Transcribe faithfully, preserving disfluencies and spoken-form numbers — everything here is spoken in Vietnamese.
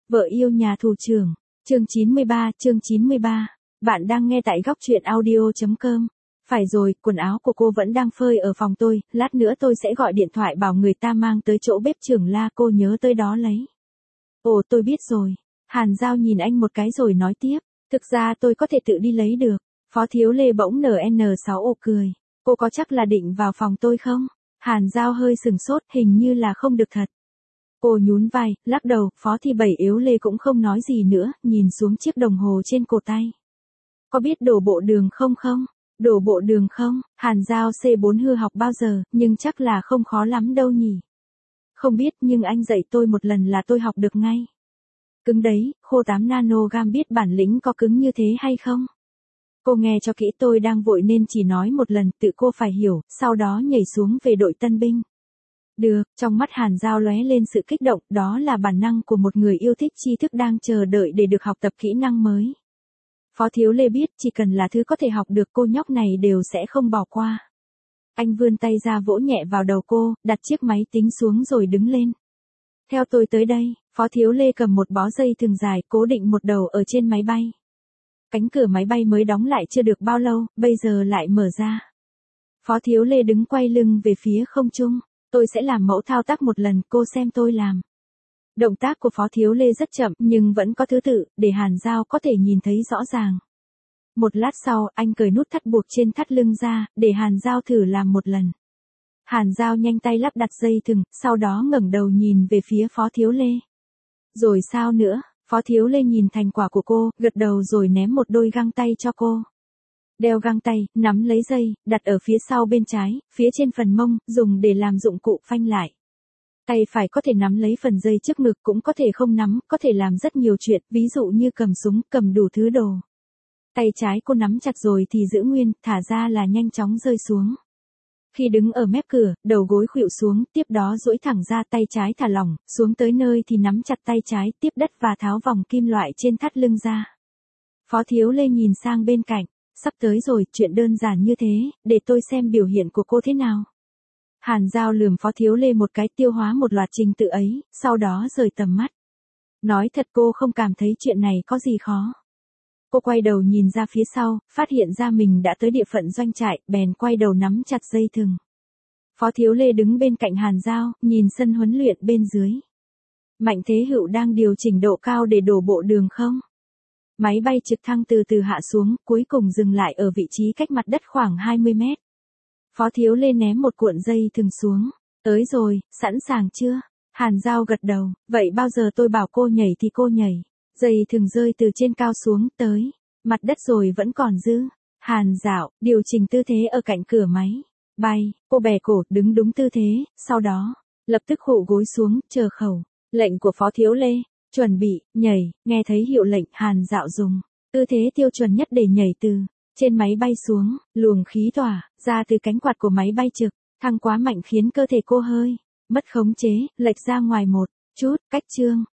Vợ yêu nhà thủ trưởng, chương chín mươi ba, chương chín mươi ba. Bạn đang nghe tại góc truyện audio chấm com. Phải rồi, quần áo của cô vẫn đang phơi ở phòng tôi, lát nữa tôi sẽ gọi điện thoại bảo người ta mang tới chỗ bếp trưởng La, cô nhớ tới đó lấy. Ồ, tôi biết rồi. Hàn Giao nhìn anh một cái rồi nói tiếp, thực ra tôi có thể tự đi lấy được. Phó Thiếu Lê bỗng nở en sáu ồ cười. Cô có chắc là định vào phòng tôi không? Hàn Giao hơi sừng sốt, hình như là không được thật. Cô nhún vai, lắc đầu, Phó Thị Bảy yếu Lê cũng không nói gì nữa, nhìn xuống chiếc đồng hồ trên cổ tay. Có biết đổ bộ đường không không? Đổ bộ đường không? Hàn Giao xê bốn hư học bao giờ, nhưng chắc là không khó lắm đâu nhỉ. Không biết, nhưng anh dạy tôi một lần là tôi học được ngay. Cứng đấy, khô tám nanogam, biết bản lĩnh có cứng như thế hay không? Cô nghe cho kỹ, tôi đang vội nên chỉ nói một lần, tự cô phải hiểu, sau đó nhảy xuống về đội tân binh. Được, trong mắt Hàn Giao lóe lên sự kích động, đó là bản năng của một người yêu thích tri thức đang chờ đợi để được học tập kỹ năng mới. Phó Thiếu Lê biết chỉ cần là thứ có thể học được cô nhóc này đều sẽ không bỏ qua. Anh vươn tay ra vỗ nhẹ vào đầu cô, đặt chiếc máy tính xuống rồi đứng lên. Theo tôi tới đây, Phó Thiếu Lê cầm một bó dây thừng dài cố định một đầu ở trên máy bay. Cánh cửa máy bay mới đóng lại chưa được bao lâu, bây giờ lại mở ra. Phó Thiếu Lê đứng quay lưng về phía không trung. Tôi sẽ làm mẫu thao tác một lần, cô xem tôi làm. Động tác của Phó Thiếu Lê rất chậm nhưng vẫn có thứ tự, để Hàn Giao có thể nhìn thấy rõ ràng. Một lát sau, anh cởi nút thắt buộc trên thắt lưng ra, để Hàn Giao thử làm một lần. Hàn Giao nhanh tay lắp đặt dây thừng, sau đó ngẩng đầu nhìn về phía Phó Thiếu Lê. Rồi sao nữa? Phó Thiếu Lê nhìn thành quả của cô, gật đầu rồi ném một đôi găng tay cho cô. Đeo găng tay, nắm lấy dây, đặt ở phía sau bên trái, phía trên phần mông, dùng để làm dụng cụ phanh lại. Tay phải có thể nắm lấy phần dây trước ngực, cũng có thể không nắm, có thể làm rất nhiều chuyện, ví dụ như cầm súng, cầm đủ thứ đồ. Tay trái cô nắm chặt rồi thì giữ nguyên, thả ra là nhanh chóng rơi xuống. Khi đứng ở mép cửa, đầu gối khuỵu xuống, tiếp đó duỗi thẳng ra, tay trái thả lỏng, xuống tới nơi thì nắm chặt tay trái, tiếp đất và tháo vòng kim loại trên thắt lưng ra. Phó Thiếu Lê nhìn sang bên cạnh. Sắp tới rồi, chuyện đơn giản như thế, để tôi xem biểu hiện của cô thế nào. Hàn Giao lườm Phó Thiếu Lê một cái, tiêu hóa một loạt trình tự ấy, sau đó rời tầm mắt. Nói thật cô không cảm thấy chuyện này có gì khó. Cô quay đầu nhìn ra phía sau, phát hiện ra mình đã tới địa phận doanh trại, bèn quay đầu nắm chặt dây thừng. Phó Thiếu Lê đứng bên cạnh Hàn Giao, nhìn sân huấn luyện bên dưới. Mạnh Thế Hữu đang điều chỉnh độ cao để đổ bộ đường không? Máy bay trực thăng từ từ hạ xuống, cuối cùng dừng lại ở vị trí cách mặt đất khoảng hai mươi mét. Phó Thiếu Lê ném một cuộn dây thừng xuống. Tới rồi, sẵn sàng chưa? Hàn Giao gật đầu, vậy bao giờ tôi bảo cô nhảy thì cô nhảy. Dây thừng rơi từ trên cao xuống, tới mặt đất rồi vẫn còn giữ. Hàn Dạo, điều chỉnh tư thế ở cạnh cửa máy bay, cô bè cổ, đứng đúng tư thế, sau đó, lập tức khuỵu gối xuống, chờ khẩu lệnh của Phó Thiếu Lê. Chuẩn bị, nhảy, nghe thấy hiệu lệnh, Hàn Dạo dùng tư thế tiêu chuẩn nhất để nhảy từ trên máy bay xuống, luồng khí tỏa ra từ cánh quạt của máy bay trực thăng quá mạnh khiến cơ thể cô hơi mất khống chế, lệch ra ngoài một chút, cách chương.